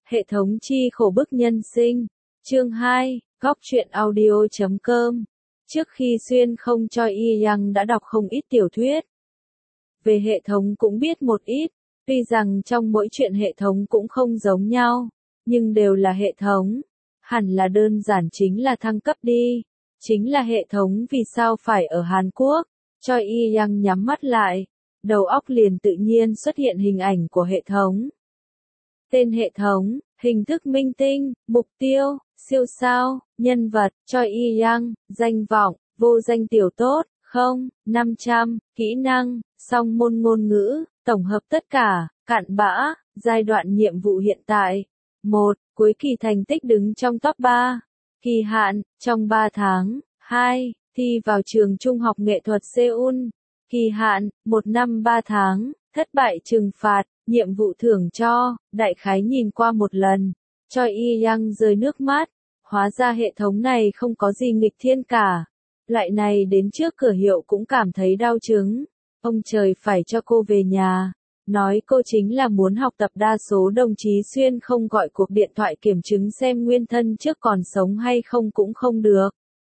Hệ thống chi khổ bức nhân sinh. Chương 2, Góc truyện audio.com. Trước khi Xuyên không cho Y Yang đã đọc không ít tiểu thuyết. Về hệ thống cũng biết một ít, tuy rằng trong mỗi chuyện hệ thống cũng không giống nhau, nhưng đều là hệ thống. Hẳn là đơn giản chính là thăng cấp đi. Chính là hệ thống vì sao phải ở Hàn Quốc. Cho Y Yang nhắm mắt lại, đầu óc liền tự nhiên xuất hiện hình ảnh của hệ thống. Tên hệ thống, hình thức minh tinh, mục tiêu, siêu sao, nhân vật, cho Y Yang, danh vọng, vô danh tiểu tốt, 500, kỹ năng, song môn ngôn ngữ, tổng hợp tất cả, cặn bã, giai đoạn nhiệm vụ hiện tại. 1. Cuối kỳ thành tích đứng trong top 3. Kỳ hạn, trong 3 tháng. 2. Thi vào trường trung học nghệ thuật Seoul. Kỳ hạn, 1 năm 3 tháng. Thất bại trừng phạt, nhiệm vụ thưởng cho, đại khái nhìn qua một lần. Cho Y Yang rơi nước mắt. Hóa ra hệ thống này không có gì nghịch thiên cả. Loại này đến trước cửa hiệu cũng cảm thấy đau chứng. Ông trời phải cho cô về nhà. Nói cô chính là muốn học tập đa số đồng chí Xuyên không gọi cuộc điện thoại kiểm chứng xem nguyên thân trước còn sống hay không cũng không được.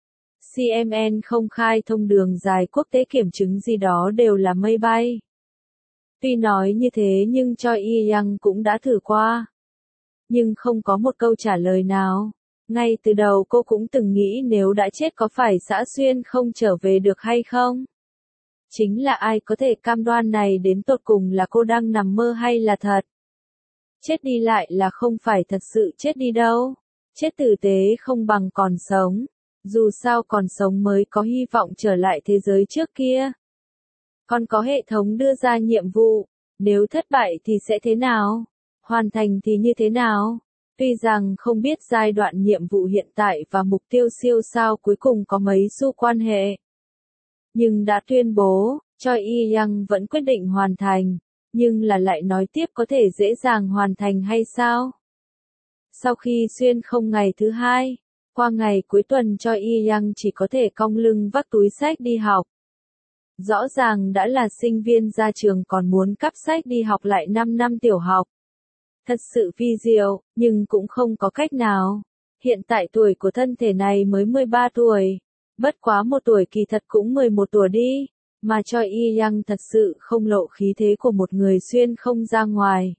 CMN không khai thông đường dài quốc tế kiểm chứng gì đó đều là mây bay. Tuy nói như thế nhưng cho Y Yang cũng đã thử qua. Nhưng không có một câu trả lời nào. Ngay từ đầu cô cũng từng nghĩ nếu đã chết có phải xã Xuyên không trở về được hay không? Chính là ai có thể cam đoan này đến tột cùng là cô đang nằm mơ hay là thật? Chết đi lại là không phải thật sự chết đi đâu. Chết tử tế không bằng còn sống. Dù sao còn sống mới có hy vọng trở lại thế giới trước kia. Còn có hệ thống đưa ra nhiệm vụ. Nếu thất bại thì sẽ thế nào? Hoàn thành thì như thế nào? Tuy rằng không biết giai đoạn nhiệm vụ hiện tại và mục tiêu siêu sao cuối cùng có mấy xu quan hệ. Nhưng đã tuyên bố, cho Y Yang vẫn quyết định hoàn thành, nhưng là lại nói tiếp có thể dễ dàng hoàn thành hay sao? Sau khi Xuyên không ngày thứ 2, qua ngày cuối tuần cho Y Yang chỉ có thể cong lưng vác túi sách đi học. Rõ ràng đã là sinh viên ra trường còn muốn cắp sách đi học lại 5 năm tiểu học. Thật sự vi diệu, nhưng cũng không có cách nào. Hiện tại tuổi của thân thể này mới 13 tuổi. Bất quá một tuổi kỳ thật cũng 11 tuổi đi. Mà cho Y Yang thật sự không lộ khí thế của một người Xuyên không ra ngoài.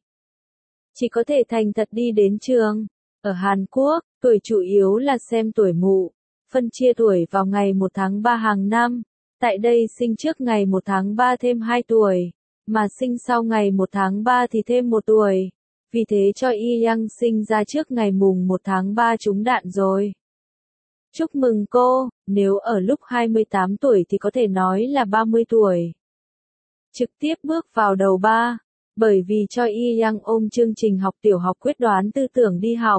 Chỉ có thể thành thật đi đến trường. Ở Hàn Quốc, tuổi chủ yếu là xem tuổi mụ. Phân chia tuổi vào ngày 1 tháng 3 hàng năm. Tại đây sinh trước ngày 1 tháng 3 thêm 2 tuổi. Mà sinh sau ngày 1 tháng 3 thì thêm 1 tuổi. Vì thế cho Y Yang sinh ra trước ngày mùng 1 tháng 3 trúng đạn rồi. Chúc mừng cô, nếu ở lúc 28 tuổi thì có thể nói là 30 tuổi. Trực tiếp bước vào đầu 3, bởi vì cho Y Yang ôm chương trình học tiểu học quyết đoán tư tưởng đi học.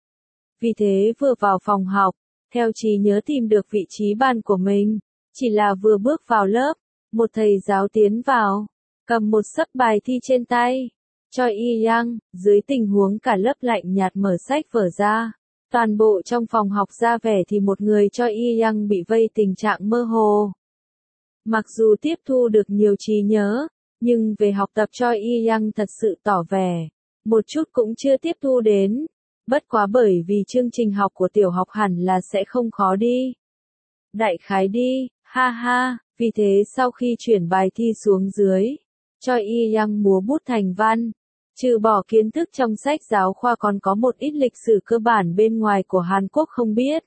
Vì thế vừa vào phòng học, theo trí nhớ tìm được vị trí bàn của mình, chỉ là vừa bước vào lớp, một thầy giáo tiến vào, cầm một xấp bài thi trên tay. Cho Y Yang, dưới tình huống cả lớp lạnh nhạt mở sách vở ra. Toàn bộ trong phòng học ra vẻ thì một người cho Y Yang bị vây tình trạng mơ hồ. Mặc dù tiếp thu được nhiều trí nhớ, nhưng về học tập cho Y Yang thật sự tỏ vẻ. Một chút cũng chưa tiếp thu đến. Bất quá bởi vì chương trình học của tiểu học hẳn là sẽ không khó đi. Đại khái đi, ha ha, vì thế sau khi chuyển bài thi xuống dưới. Cho Y Yang múa bút thành văn. Trừ bỏ kiến thức trong sách giáo khoa còn có một ít lịch sử cơ bản bên ngoài của Hàn Quốc không biết.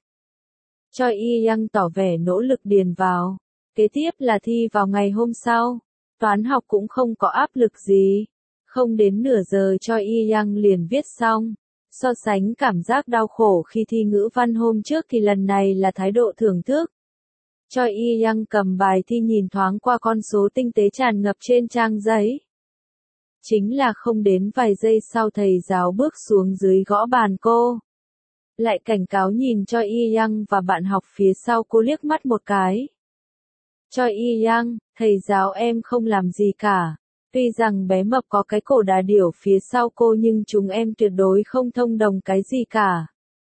Cho Y Yang tỏ vẻ nỗ lực điền vào. Kế tiếp là thi vào ngày hôm sau. Toán học cũng không có áp lực gì. Không đến nửa giờ cho Y Yang liền viết xong. So sánh cảm giác đau khổ khi thi ngữ văn hôm trước thì lần này là thái độ thưởng thức. Cho Y Yang cầm bài thi nhìn thoáng qua con số tinh tế tràn ngập trên trang giấy. Chính là không đến vài giây sau thầy giáo bước xuống dưới gõ bàn cô. Lại cảnh cáo nhìn cho Y Yang và bạn học phía sau cô liếc mắt một cái. Cho Y Yang, thầy giáo em không làm gì cả. Tuy rằng bé mập có cái cổ đà điểu phía sau cô nhưng chúng em tuyệt đối không thông đồng cái gì cả.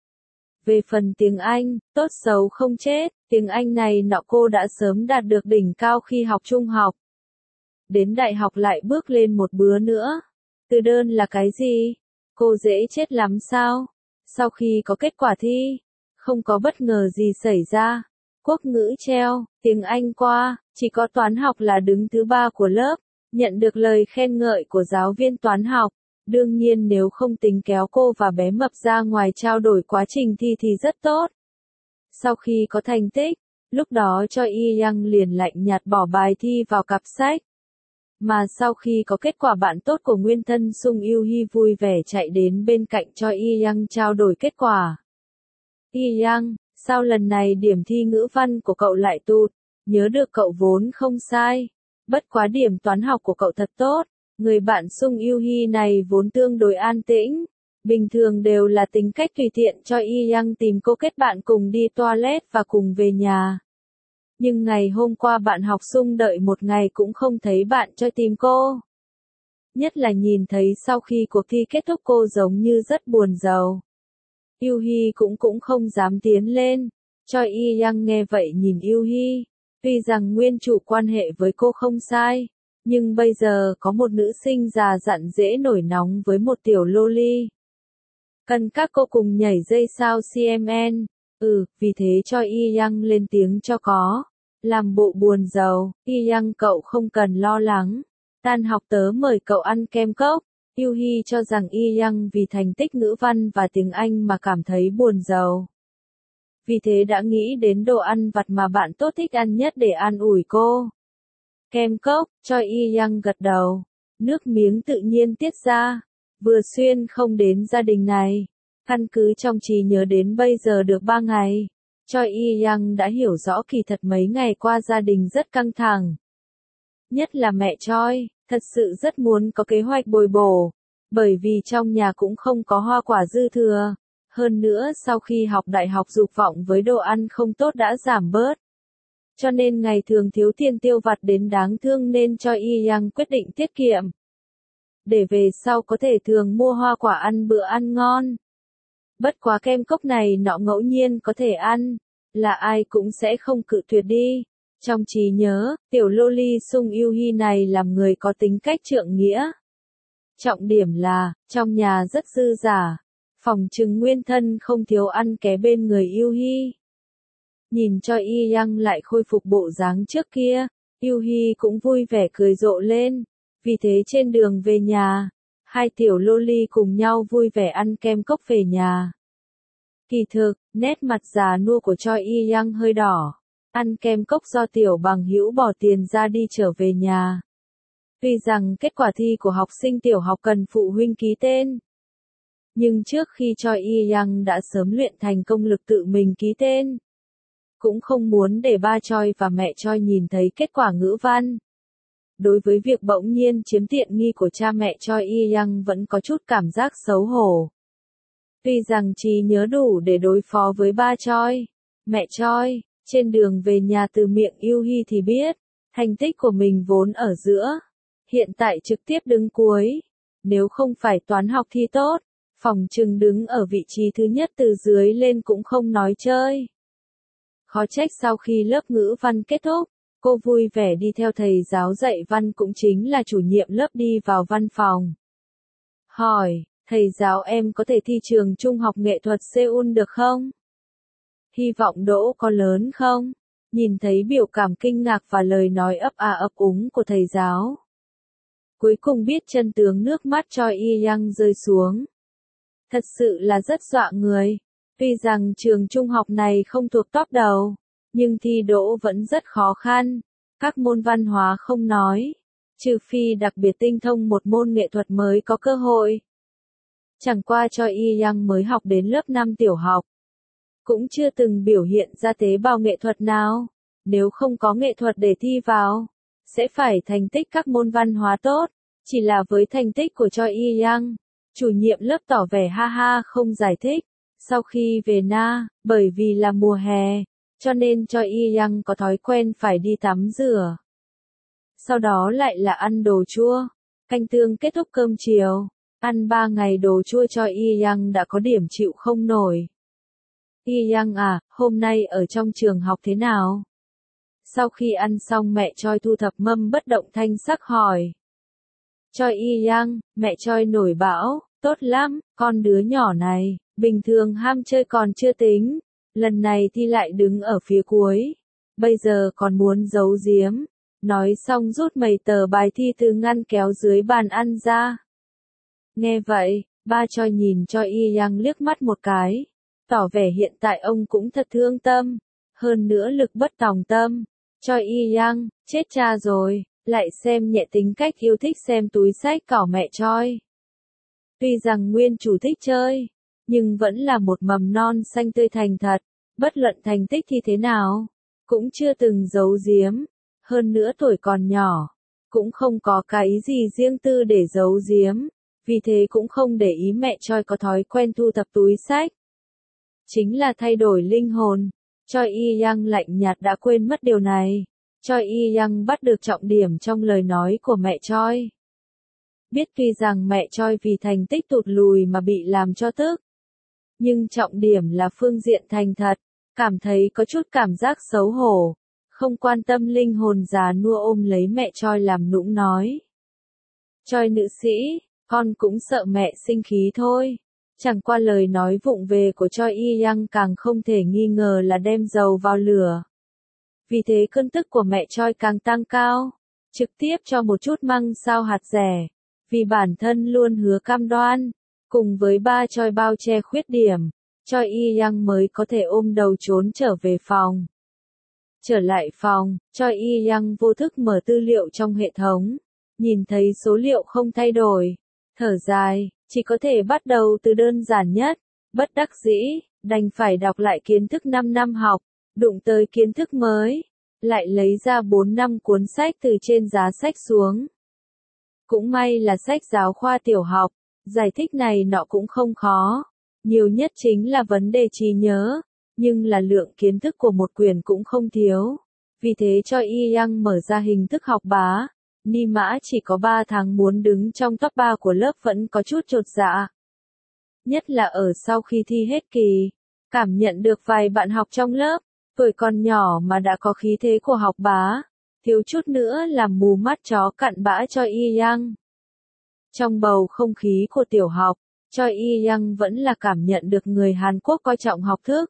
Về phần tiếng Anh, tốt xấu không chết, tiếng Anh này nọ cô đã sớm đạt được đỉnh cao khi học trung học. Đến đại học lại bước lên một bữa nữa. Từ đơn là cái gì? Cô dễ chết lắm sao? Sau khi có kết quả thi, không có bất ngờ gì xảy ra. Quốc ngữ treo, tiếng Anh qua, chỉ có toán học là đứng thứ 3 của lớp, nhận được lời khen ngợi của giáo viên toán học. Đương nhiên nếu không tính kéo cô và bé mập ra ngoài trao đổi quá trình thi thì rất tốt. Sau khi có thành tích, lúc đó Choi Yi-young liền lạnh nhạt bỏ bài thi vào cặp sách. Mà sau khi có kết quả, bạn tốt của nguyên thân Sung Yoo-hee vui vẻ chạy đến bên cạnh Choi Yi-young trao đổi kết quả. Yi-young, sao lần này điểm thi ngữ văn của cậu lại tụt? Nhớ được cậu vốn không sai. Bất quá điểm toán học của cậu thật tốt. Người bạn Sung Yoo-hee này vốn tương đối an tĩnh. Bình thường đều là tính cách tùy tiện cho Yi-young tìm cô kết bạn cùng đi toilet và cùng về nhà. Nhưng ngày hôm qua bạn học Sung đợi một ngày cũng không thấy bạn Choi tìm cô. Nhất là nhìn thấy sau khi cuộc thi kết thúc cô giống như rất buồn rầu. Yoo-hee cũng không dám tiến lên. Choi Yi-young nghe vậy nhìn Yoo-hee. Tuy rằng nguyên chủ quan hệ với cô không sai, nhưng bây giờ có một nữ sinh già dặn dễ nổi nóng với một tiểu loli. Cần các cô cùng nhảy dây sao CMN? Vì thế Choi Yi-young lên tiếng cho có. Làm bộ buồn rầu, Yi-young cậu không cần lo lắng. Tan học tớ mời cậu ăn kem cốc. Yoo-hee cho rằng Yi-young vì thành tích ngữ văn và tiếng Anh mà cảm thấy buồn rầu. Vì thế đã nghĩ đến đồ ăn vặt mà bạn tốt thích ăn nhất để an ủi cô. Kem cốc, Choi Yi-young gật đầu. Nước miếng tự nhiên tiết ra. Vừa xuyên không đến gia đình này. Căn cứ trong trí nhớ đến bây giờ được 3 ngày. Choi Yi-young đã hiểu rõ kỳ thật mấy ngày qua gia đình rất căng thẳng. Nhất là mẹ Choi, thật sự rất muốn có kế hoạch bồi bổ. Bởi vì trong nhà cũng không có hoa quả dư thừa. Hơn nữa sau khi học đại học dục vọng với đồ ăn không tốt đã giảm bớt. Cho nên ngày thường thiếu tiền tiêu vặt đến đáng thương nên Choi Yi-young quyết định tiết kiệm. Để về sau có thể thường mua hoa quả ăn bữa ăn ngon. Bất quá kem cốc này nọ ngẫu nhiên có thể ăn, là ai cũng sẽ không cự tuyệt đi. Trong trí nhớ, tiểu loli Sung Yoo-hee này làm người có tính cách trượng nghĩa. Trọng điểm là, trong nhà rất dư giả. Phòng trừng nguyên thân không thiếu ăn ké bên người Yoo-hee. Nhìn cho Yi-young lại khôi phục bộ dáng trước kia, Yoo-hee cũng vui vẻ cười rộ lên. Vì thế trên đường về nhà, hai tiểu loli cùng nhau vui vẻ ăn kem cốc về nhà. Kỳ thực, nét mặt già nua của Choi Yi-young hơi đỏ. Ăn kem cốc do tiểu bằng hữu bỏ tiền ra đi trở về nhà. Tuy rằng kết quả thi của học sinh tiểu học cần phụ huynh ký tên. Nhưng trước khi Choi Yi-young đã sớm luyện thành công lực tự mình ký tên. Cũng không muốn để ba Choi và mẹ Choi nhìn thấy kết quả ngữ văn. Đối với việc bỗng nhiên chiếm tiện nghi của cha mẹ Choi Yi-young vẫn có chút cảm giác xấu hổ. Tuy rằng trí nhớ đủ để đối phó với ba Choi, mẹ Choi, trên đường về nhà từ miệng Yoo-hee thì biết, thành tích của mình vốn ở giữa, hiện tại trực tiếp đứng cuối. Nếu không phải toán học thi tốt, phòng trừng đứng ở vị trí thứ nhất từ dưới lên cũng không nói chơi. Khó trách sau khi lớp ngữ văn kết thúc, cô vui vẻ đi theo thầy giáo dạy văn cũng chính là chủ nhiệm lớp đi vào văn phòng. Hỏi, thầy giáo em có thể thi trường trung học nghệ thuật Seoul được không? Hy vọng đỗ có lớn không? Nhìn thấy biểu cảm kinh ngạc và lời nói ấp a ấp úng của thầy giáo. Cuối cùng biết chân tướng, nước mắt Choi Yi-young rơi xuống. Thật sự là rất dọa người. Tuy rằng trường trung học này không thuộc top đầu, nhưng thi đỗ vẫn rất khó khăn. Các môn văn hóa không nói, trừ phi đặc biệt tinh thông một môn nghệ thuật mới có cơ hội. Chẳng qua Choi Yi-young mới học đến lớp 5 tiểu học, cũng chưa từng biểu hiện ra tế bào nghệ thuật nào. Nếu không có nghệ thuật để thi vào, sẽ phải thành tích các môn văn hóa tốt. Chỉ là với thành tích của Choi Yi-young, chủ nhiệm lớp tỏ vẻ ha ha không giải thích. Sau khi về Na, bởi vì là mùa hè, cho nên Choi Yi-young có thói quen phải đi tắm rửa. Sau đó lại là ăn đồ chua, canh tương kết thúc cơm chiều. Ăn 3 ngày đồ chua Choi Yi-young đã có điểm chịu không nổi. Yi-young à, hôm nay ở trong trường học thế nào? Sau khi ăn xong mẹ Choi thu thập mâm bất động thanh sắc hỏi. Choi Yi-young, mẹ Choi nổi bão, tốt lắm, con đứa nhỏ này, bình thường ham chơi còn chưa tính, lần này thì lại đứng ở phía cuối, bây giờ còn muốn giấu giếm. Nói xong rút mấy tờ bài thi từ ngăn kéo dưới bàn ăn ra. Nghe vậy, ba Choi nhìn Choi Y-yang liếc mắt một cái, tỏ vẻ hiện tại ông cũng thật thương tâm, hơn nữa lực bất tòng tâm. Choi Y-yang, chết cha rồi, lại xem nhẹ tính cách yêu thích xem túi xách cỏ mẹ Choi. Tuy rằng nguyên chủ thích chơi, nhưng vẫn là một mầm non xanh tươi thành thật, bất luận thành tích thì thế nào, cũng chưa từng giấu giếm, hơn nữa tuổi còn nhỏ, cũng không có cái ý gì riêng tư để giấu giếm, vì thế cũng không để ý mẹ Choi có thói quen thu thập túi xách. Chính là thay đổi linh hồn, Choi Y-yang lạnh nhạt đã quên mất điều này. Choi Y-yang bắt được trọng điểm trong lời nói của mẹ Choi. Biết tuy rằng mẹ Choi vì thành tích tụt lùi mà bị làm cho tức, nhưng trọng điểm là phương diện thành thật, cảm thấy có chút cảm giác xấu hổ, không quan tâm linh hồn già nua ôm lấy mẹ Choi làm nũng nói. Choi nữ sĩ, con cũng sợ mẹ sinh khí thôi. Chẳng qua lời nói vụng về của Choi Y-yang càng không thể nghi ngờ là đem dầu vào lửa. Vì thế cơn tức của mẹ Choi càng tăng cao, trực tiếp cho một chút măng sao hạt rẻ, vì bản thân luôn hứa cam đoan, cùng với ba Choi bao che khuyết điểm, Choi Y-yang mới có thể ôm đầu trốn trở về phòng. Trở lại phòng, Choi Y-yang vô thức mở tư liệu trong hệ thống, nhìn thấy số liệu không thay đổi, thở dài, chỉ có thể bắt đầu từ đơn giản nhất, bất đắc dĩ, đành phải đọc lại kiến thức 5 năm học, đụng tới kiến thức mới, lại lấy ra 4 năm cuốn sách từ trên giá sách xuống. Cũng may là sách giáo khoa tiểu học, giải thích này nọ cũng không khó, nhiều nhất chính là vấn đề trí nhớ, nhưng là lượng kiến thức của một quyển cũng không thiếu. Vì thế Choi Y-yang mở ra hình thức học bá, Ni Mã chỉ có 3 tháng muốn đứng trong top 3 của lớp vẫn có chút chột dạ. Nhất là ở sau khi thi hết kỳ, cảm nhận được vài bạn học trong lớp, tuổi còn nhỏ mà đã có khí thế của học bá, thiếu chút nữa làm mù mắt chó cặn bã Choi Y-yang. Trong bầu không khí của tiểu học, Choi Y-yang vẫn là cảm nhận được người Hàn Quốc coi trọng học thức.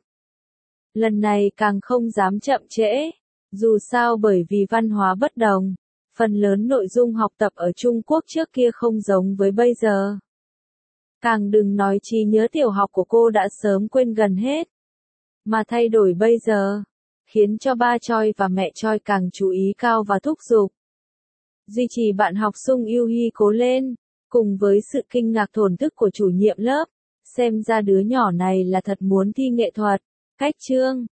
Lần này càng không dám chậm trễ, dù sao bởi vì văn hóa bất đồng, phần lớn nội dung học tập ở Trung Quốc trước kia không giống với bây giờ. Càng đừng nói trí nhớ tiểu học của cô đã sớm quên gần hết. Mà thay đổi bây giờ, khiến cho ba Choi và mẹ Choi càng chú ý cao và thúc giục. Duy trì bạn học Sung Yêu Hy cố lên, cùng với sự kinh ngạc thổn thức của chủ nhiệm lớp, xem ra đứa nhỏ này là thật muốn thi nghệ thuật. Cách chương